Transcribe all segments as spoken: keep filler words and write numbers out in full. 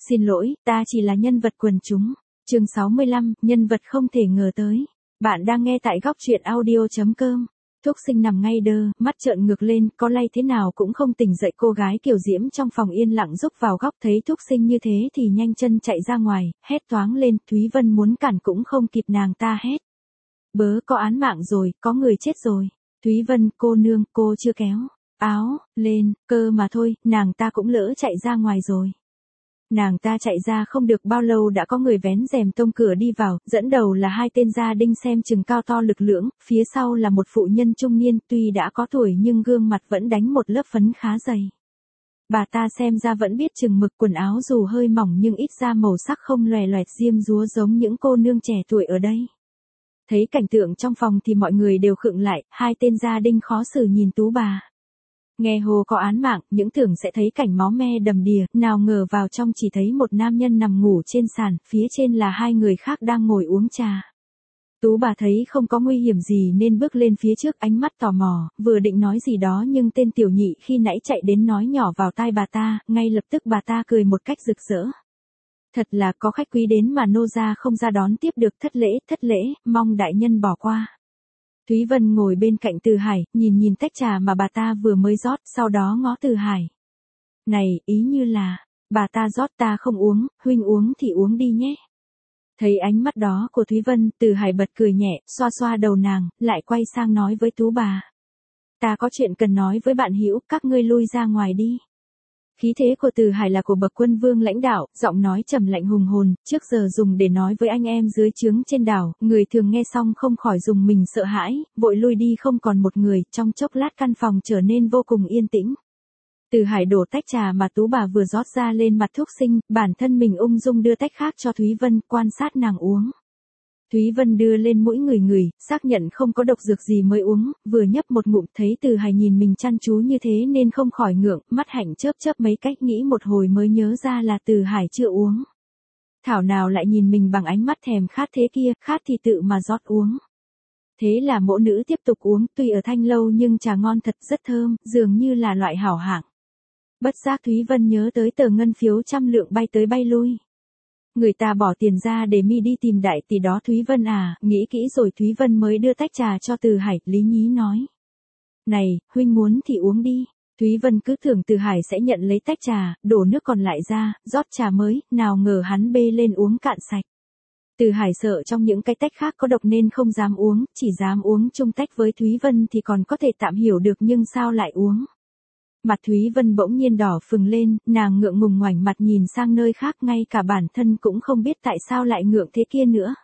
xin lỗi, ta chỉ là nhân vật quần chúng. Chương sáu mươi lăm, nhân vật không thể ngờ tới. Bạn đang nghe tại góc truyện audio chấm com. Thúc Sinh nằm ngay đơ, mắt trợn ngược lên, có lay thế nào cũng không tỉnh dậy. Cô gái Kiều Diễm trong phòng yên lặng rúc vào góc, thấy Thúc Sinh như thế thì nhanh chân chạy ra ngoài, hét toáng lên. Thúy Vân muốn cản cũng không kịp, nàng ta hét: bớ, có án mạng rồi, có người chết rồi. Thúy Vân, cô nương, cô chưa kéo áo lên cơ mà thôi, nàng ta cũng lỡ chạy ra ngoài rồi. Nàng ta chạy ra không được bao lâu đã có người vén rèm tông cửa đi vào, dẫn đầu là hai tên gia đinh xem chừng cao to lực lưỡng, phía sau là một phụ nhân trung niên, tuy đã có tuổi nhưng gương mặt vẫn đánh một lớp phấn khá dày. Bà ta xem ra vẫn biết chừng mực, quần áo dù hơi mỏng nhưng ít ra màu sắc không lòe loẹt diêm dúa giống những cô nương trẻ tuổi ở đây. Thấy cảnh tượng trong phòng thì mọi người đều khựng lại, hai tên gia đinh khó xử nhìn Tú bà. Nghe hồ có án mạng, những tưởng sẽ thấy cảnh máu me đầm đìa, nào ngờ vào trong chỉ thấy một nam nhân nằm ngủ trên sàn, phía trên là hai người khác đang ngồi uống trà. Tú bà thấy không có nguy hiểm gì nên bước lên phía trước, ánh mắt tò mò, vừa định nói gì đó nhưng tên tiểu nhị khi nãy chạy đến nói nhỏ vào tai bà ta, ngay lập tức bà ta cười một cách rực rỡ. Thật là có khách quý đến mà nô gia không ra đón tiếp được, thất lễ, thất lễ, mong đại nhân bỏ qua. Thúy Vân ngồi bên cạnh Từ Hải, nhìn nhìn tách trà mà bà ta vừa mới rót, sau đó ngó Từ Hải. Này, ý như là, bà ta rót ta không uống, huynh uống thì uống đi nhé. Thấy ánh mắt đó của Thúy Vân, Từ Hải bật cười nhẹ, xoa xoa đầu nàng, lại quay sang nói với Tú bà. Ta có chuyện cần nói với bạn Hữu, các ngươi lui ra ngoài đi. Khí thế của Từ Hải là của bậc quân vương lãnh đạo, giọng nói trầm lạnh hùng hồn, trước giờ dùng để nói với anh em dưới trướng trên đảo, người thường nghe xong không khỏi dùng mình sợ hãi, vội lui đi không còn một người, trong chốc lát căn phòng trở nên vô cùng yên tĩnh. Từ Hải đổ tách trà mà Tú bà vừa rót ra lên mặt Thúc Sinh, bản thân mình ung dung đưa tách khác cho Thúy Vân, quan sát nàng uống. Thúy Vân đưa lên mũi người người, xác nhận không có độc dược gì mới uống, vừa nhấp một ngụm thấy Từ Hải nhìn mình chăm chú như thế nên không khỏi ngượng, mắt hạnh chớp chớp mấy cách, nghĩ một hồi mới nhớ ra là Từ Hải chưa uống. Thảo nào lại nhìn mình bằng ánh mắt thèm khát thế kia, khát thì tự mà rót uống. Thế là mỗ nữ tiếp tục uống, tuy ở thanh lâu nhưng trà ngon thật, rất thơm, dường như là loại hảo hạng. Bất giác Thúy Vân nhớ tới tờ ngân phiếu trăm lượng bay tới bay lui. Người ta bỏ tiền ra để mi đi tìm đại tỷ đó Thúy Vân à, nghĩ kỹ rồi Thúy Vân mới đưa tách trà cho Từ Hải, lý nhí nói. Này, huynh muốn thì uống đi. Thúy Vân cứ tưởng Từ Hải sẽ nhận lấy tách trà, đổ nước còn lại ra, rót trà mới, nào ngờ hắn bê lên uống cạn sạch. Từ Hải sợ trong những cái tách khác có độc nên không dám uống, chỉ dám uống chung tách với Thúy Vân thì còn có thể tạm hiểu được nhưng sao lại uống. Mặt Thúy Vân bỗng nhiên đỏ phừng lên, nàng ngượng ngùng ngoảnh mặt nhìn sang nơi khác, ngay cả bản thân cũng không biết tại sao lại ngượng thế kia nữa.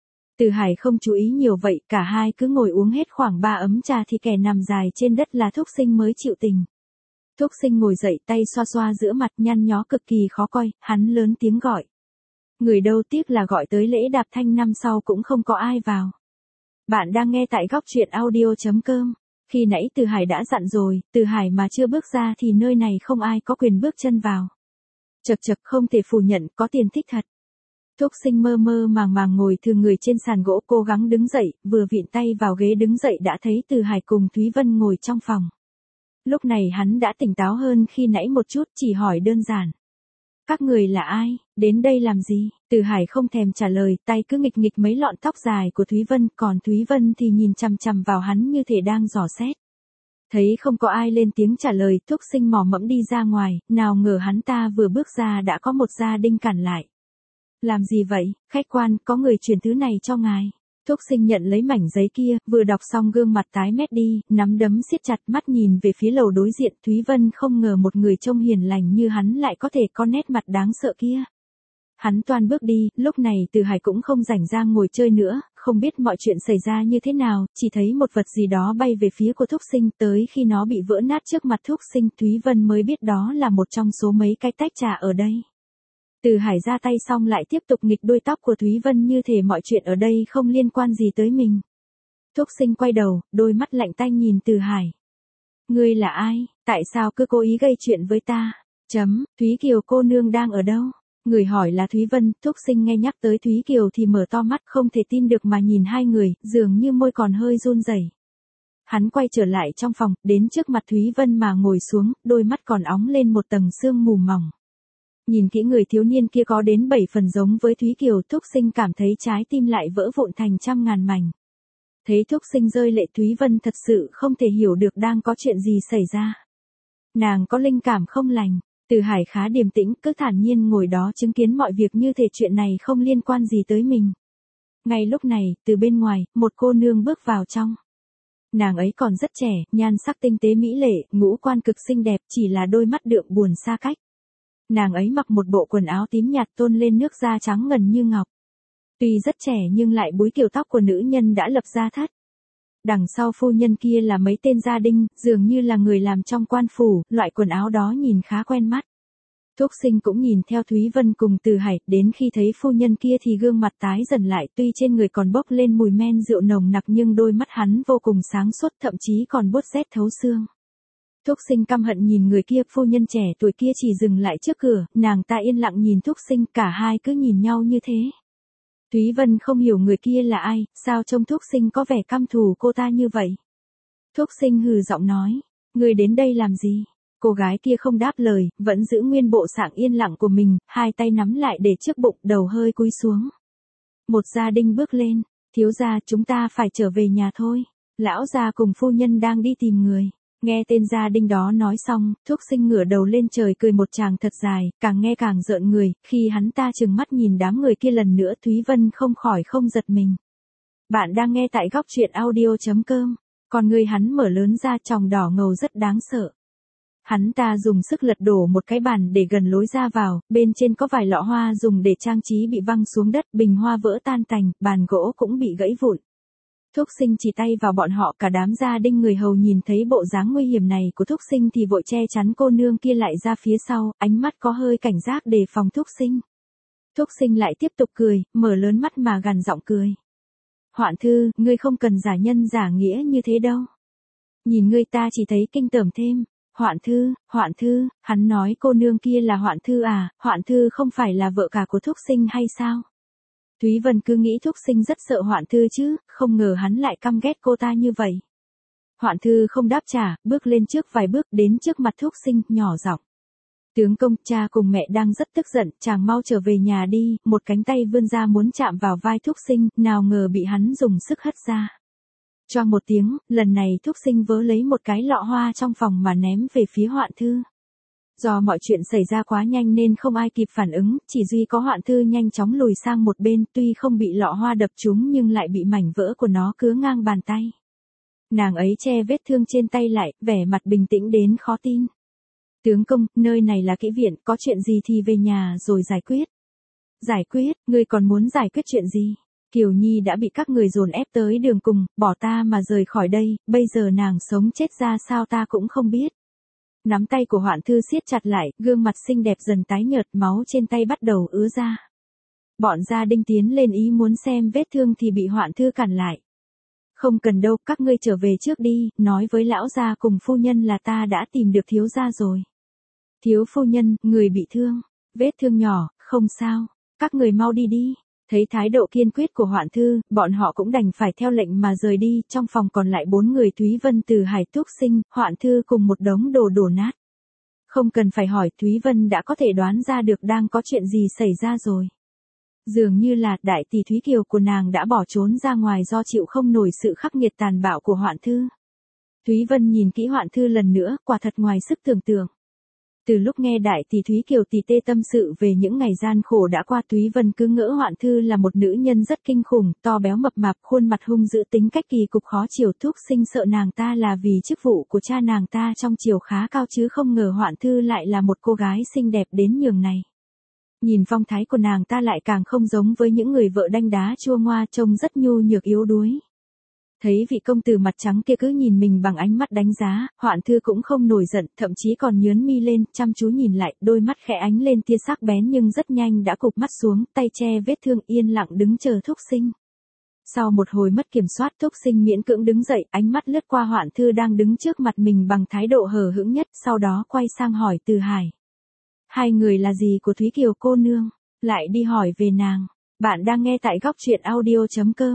Từ Hải không chú ý nhiều vậy, cả hai cứ ngồi uống hết khoảng ba ấm trà thì kẻ nằm dài trên đất là Thúc Sinh mới chịu tình. Thúc Sinh ngồi dậy, tay xoa xoa giữa mặt, nhăn nhó cực kỳ khó coi, hắn lớn tiếng gọi. Người đâu, tiếc là gọi tới lễ đạp thanh năm sau cũng không có ai vào. Bạn đang nghe tại góc truyện audio chấm com. Khi nãy Từ Hải đã dặn rồi, Từ Hải mà chưa bước ra thì nơi này không ai có quyền bước chân vào. Chật chật, không thể phủ nhận, có tiền thích thật. Thúc Sinh mơ mơ màng màng ngồi thừa người trên sàn gỗ, cố gắng đứng dậy, vừa vịn tay vào ghế đứng dậy đã thấy Từ Hải cùng Thúy Vân ngồi trong phòng. Lúc này hắn đã tỉnh táo hơn khi nãy một chút, chỉ hỏi đơn giản. Các người là ai, đến đây làm gì? Từ Hải không thèm trả lời, tay cứ nghịch nghịch mấy lọn tóc dài của Thúy Vân, còn Thúy Vân thì nhìn chằm chằm vào hắn như thể đang dò xét. Thấy không có ai lên tiếng trả lời, Thúc Sinh mò mẫm đi ra ngoài, nào ngờ hắn ta vừa bước ra đã có một gia đinh cản lại. Làm gì vậy, khách quan, có người chuyển thứ này cho ngài. Thúc Sinh nhận lấy mảnh giấy kia, vừa đọc xong gương mặt tái mét đi, nắm đấm siết chặt, mắt nhìn về phía lầu đối diện. Thúy Vân không ngờ một người trông hiền lành như hắn lại có thể có nét mặt đáng sợ kia. Hắn toan bước đi, lúc này Từ Hải cũng không rảnh ra ngồi chơi nữa, không biết mọi chuyện xảy ra như thế nào, chỉ thấy một vật gì đó bay về phía của Thúc Sinh, tới khi nó bị vỡ nát trước mặt Thúc Sinh, Thúy Vân mới biết đó là một trong số mấy cái tách trà ở đây. Từ Hải ra tay xong lại tiếp tục nghịch đuôi tóc của Thúy Vân như thể mọi chuyện ở đây không liên quan gì tới mình. Thúc Sinh quay đầu, đôi mắt lạnh tanh nhìn Từ Hải. Ngươi là ai, tại sao cứ cố ý gây chuyện với ta? Chấm, Thúy Kiều cô nương đang ở đâu? Người hỏi là Thúy Vân. Thúc Sinh nghe nhắc tới Thúy Kiều thì mở to mắt không thể tin được mà nhìn hai người, dường như môi còn hơi run rẩy. Hắn quay trở lại trong phòng, đến trước mặt Thúy Vân mà ngồi xuống, đôi mắt còn óng lên một tầng sương mù mỏng. Nhìn kỹ người thiếu niên kia có đến bảy phần giống với Thúy Kiều, Thúc Sinh cảm thấy trái tim lại vỡ vụn thành trăm ngàn mảnh. Thấy Thúc Sinh rơi lệ, Thúy Vân thật sự không thể hiểu được đang có chuyện gì xảy ra. Nàng có linh cảm không lành, Từ Hải khá điềm tĩnh, cứ thản nhiên ngồi đó chứng kiến mọi việc như thể chuyện này không liên quan gì tới mình. Ngay lúc này, từ bên ngoài, một cô nương bước vào trong. Nàng ấy còn rất trẻ, nhan sắc tinh tế mỹ lệ, ngũ quan cực xinh đẹp, chỉ là đôi mắt đượm buồn xa cách. Nàng ấy mặc một bộ quần áo tím nhạt tôn lên nước da trắng ngần như ngọc. Tuy rất trẻ nhưng lại búi kiểu tóc của nữ nhân đã lập gia thất. Đằng sau phu nhân kia là mấy tên gia đình, dường như là người làm trong quan phủ, loại quần áo đó nhìn khá quen mắt. Thúc Sinh cũng nhìn theo Thúy Vân cùng Từ Hải, đến khi thấy phu nhân kia thì gương mặt tái dần lại, tuy trên người còn bốc lên mùi men rượu nồng nặc nhưng đôi mắt hắn vô cùng sáng suốt, thậm chí còn buốt rét thấu xương. Thúc Sinh căm hận nhìn người kia, phu nhân trẻ tuổi kia chỉ dừng lại trước cửa, nàng ta yên lặng nhìn Thúc Sinh, cả hai cứ nhìn nhau như thế. Thúy Vân không hiểu người kia là ai, sao trông Thúc Sinh có vẻ căm thù cô ta như vậy. Thúc Sinh hừ giọng nói, người đến đây làm gì? Cô gái kia không đáp lời, vẫn giữ nguyên bộ dạng yên lặng của mình, hai tay nắm lại để trước bụng, đầu hơi cúi xuống. Một gia đình bước lên, thiếu gia, chúng ta phải trở về nhà thôi. Lão gia cùng phu nhân đang đi tìm người. Nghe tên gia đình đó nói xong, Thúc Sinh ngửa đầu lên trời cười một tràng thật dài, càng nghe càng rợn người, khi hắn ta trừng mắt nhìn đám người kia lần nữa, Thúy Vân không khỏi không giật mình. Bạn đang nghe tại góc truyện audio chấm com, còn người hắn mở lớn ra, tròng đỏ ngầu rất đáng sợ. Hắn ta dùng sức lật đổ một cái bàn để gần lối ra vào, bên trên có vài lọ hoa dùng để trang trí bị văng xuống đất, bình hoa vỡ tan tành, bàn gỗ cũng bị gãy vụn. Thúc Sinh chỉ tay vào bọn họ, cả đám gia đình người hầu nhìn thấy bộ dáng nguy hiểm này của Thúc Sinh thì vội che chắn cô nương kia lại ra phía sau, ánh mắt có hơi cảnh giác đề phòng Thúc Sinh. Thúc Sinh lại tiếp tục cười, mở lớn mắt mà gằn giọng cười. Hoạn thư, ngươi không cần giả nhân giả nghĩa như thế đâu. Nhìn ngươi ta chỉ thấy kinh tởm thêm. Hoạn thư, Hoạn thư, hắn nói cô nương kia là Hoạn thư à, Hoạn thư không phải là vợ cả của Thúc Sinh hay sao? Thúy Vân cứ nghĩ Thúc Sinh rất sợ Hoạn thư chứ, không ngờ hắn lại căm ghét cô ta như vậy. Hoạn thư không đáp trả, bước lên trước vài bước đến trước mặt Thúc Sinh, nhỏ giọng. Tướng công, cha cùng mẹ đang rất tức giận, chàng mau trở về nhà đi, một cánh tay vươn ra muốn chạm vào vai Thúc Sinh, nào ngờ bị hắn dùng sức hất ra. Choang một tiếng, lần này Thúc Sinh vớ lấy một cái lọ hoa trong phòng mà ném về phía Hoạn thư. Do mọi chuyện xảy ra quá nhanh nên không ai kịp phản ứng, chỉ duy có Hoạn thư nhanh chóng lùi sang một bên, tuy không bị lọ hoa đập trúng nhưng lại bị mảnh vỡ của nó cứa ngang bàn tay. Nàng ấy che vết thương trên tay lại, vẻ mặt bình tĩnh đến khó tin. Tướng công, nơi này là kỹ viện, có chuyện gì thì về nhà rồi giải quyết. Giải quyết, ngươi còn muốn giải quyết chuyện gì? Kiều Nhi đã bị các người dồn ép tới đường cùng, bỏ ta mà rời khỏi đây, bây giờ nàng sống chết ra sao ta cũng không biết. Nắm tay của Hoạn thư siết chặt lại, gương mặt xinh đẹp dần tái nhợt, máu trên tay bắt đầu ứa ra. Bọn gia đình tiến lên ý muốn xem vết thương thì bị Hoạn thư cản lại. Không cần đâu, các ngươi trở về trước đi, nói với lão gia cùng phu nhân là ta đã tìm được thiếu gia rồi. Thiếu phu nhân, người bị thương, vết thương nhỏ, không sao, các người mau đi đi. Thấy thái độ kiên quyết của Hoạn thư, bọn họ cũng đành phải theo lệnh mà rời đi, trong phòng còn lại bốn người Thúy Vân, Từ Hải, Thúc Sinh, Hoạn thư cùng một đống đồ đổ nát. Không cần phải hỏi, Thúy Vân đã có thể đoán ra được đang có chuyện gì xảy ra rồi. Dường như là đại tỷ Thúy Kiều của nàng đã bỏ trốn ra ngoài do chịu không nổi sự khắc nghiệt tàn bạo của Hoạn thư. Thúy Vân nhìn kỹ Hoạn thư lần nữa, quả thật ngoài sức tưởng tượng. Từ lúc nghe đại tỷ Thúy Kiều tỉ tê tâm sự về những ngày gian khổ đã qua, Thúy Vân cứ ngỡ Hoạn thư là một nữ nhân rất kinh khủng, to béo mập mạp, khuôn mặt hung dữ, tính cách kỳ cục khó chiều. Thúc Sinh sợ nàng ta là vì chức vụ của cha nàng ta trong triều khá cao chứ không ngờ Hoạn thư lại là một cô gái xinh đẹp đến nhường này. Nhìn phong thái của nàng ta lại càng không giống với những người vợ đanh đá chua ngoa, trông rất nhu nhược yếu đuối. Thấy vị công tử mặt trắng kia cứ nhìn mình bằng ánh mắt đánh giá, Hoạn thư cũng không nổi giận, thậm chí còn nhướng mi lên, chăm chú nhìn lại, đôi mắt khẽ ánh lên tia sắc bén nhưng rất nhanh đã cụp mắt xuống, tay che vết thương yên lặng đứng chờ Thúc Sinh. Sau một hồi mất kiểm soát, Thúc Sinh miễn cưỡng đứng dậy, ánh mắt lướt qua Hoạn thư đang đứng trước mặt mình bằng thái độ hờ hững nhất, sau đó quay sang hỏi Từ Hải. Hai người là gì của Thúy Kiều cô nương? Lại đi hỏi về nàng. Bạn đang nghe tại góc truyện audio chấm com.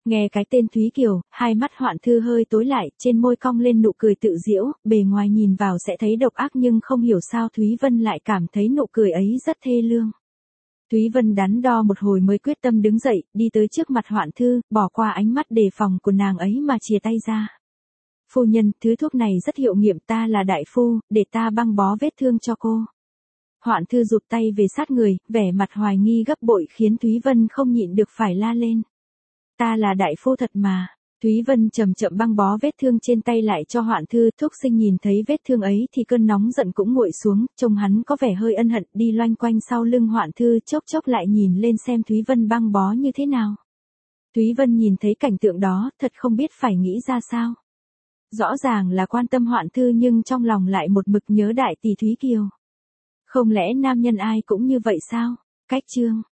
Nghe cái tên Thúy Kiều, hai mắt Hoạn Thư hơi tối lại, trên môi cong lên nụ cười tự giễu, bề ngoài nhìn vào sẽ thấy độc ác nhưng không hiểu sao Thúy Vân lại cảm thấy nụ cười ấy rất thê lương. Thúy Vân đắn đo một hồi mới quyết tâm đứng dậy, đi tới trước mặt Hoạn Thư, bỏ qua ánh mắt đề phòng của nàng ấy mà chìa tay ra. Phu nhân, thứ thuốc này rất hiệu nghiệm, ta là đại phu, để ta băng bó vết thương cho cô. Hoạn Thư rụt tay về sát người, vẻ mặt hoài nghi gấp bội khiến Thúy Vân không nhịn được phải la lên. Ta là đại phu thật mà. Thúy Vân chậm chậm băng bó vết thương trên tay lại cho Hoạn Thư. Thúc sinh nhìn thấy vết thương ấy thì cơn nóng giận cũng nguội xuống, trông hắn có vẻ hơi ân hận, đi loanh quanh sau lưng Hoạn Thư, chốc chốc lại nhìn lên xem Thúy Vân băng bó như thế nào. Thúy Vân nhìn thấy cảnh tượng đó, thật không biết phải nghĩ ra sao. Rõ ràng là quan tâm Hoạn Thư nhưng trong lòng lại một mực nhớ đại tỷ Thúy Kiều. Không lẽ nam nhân ai cũng như vậy sao? Cách chương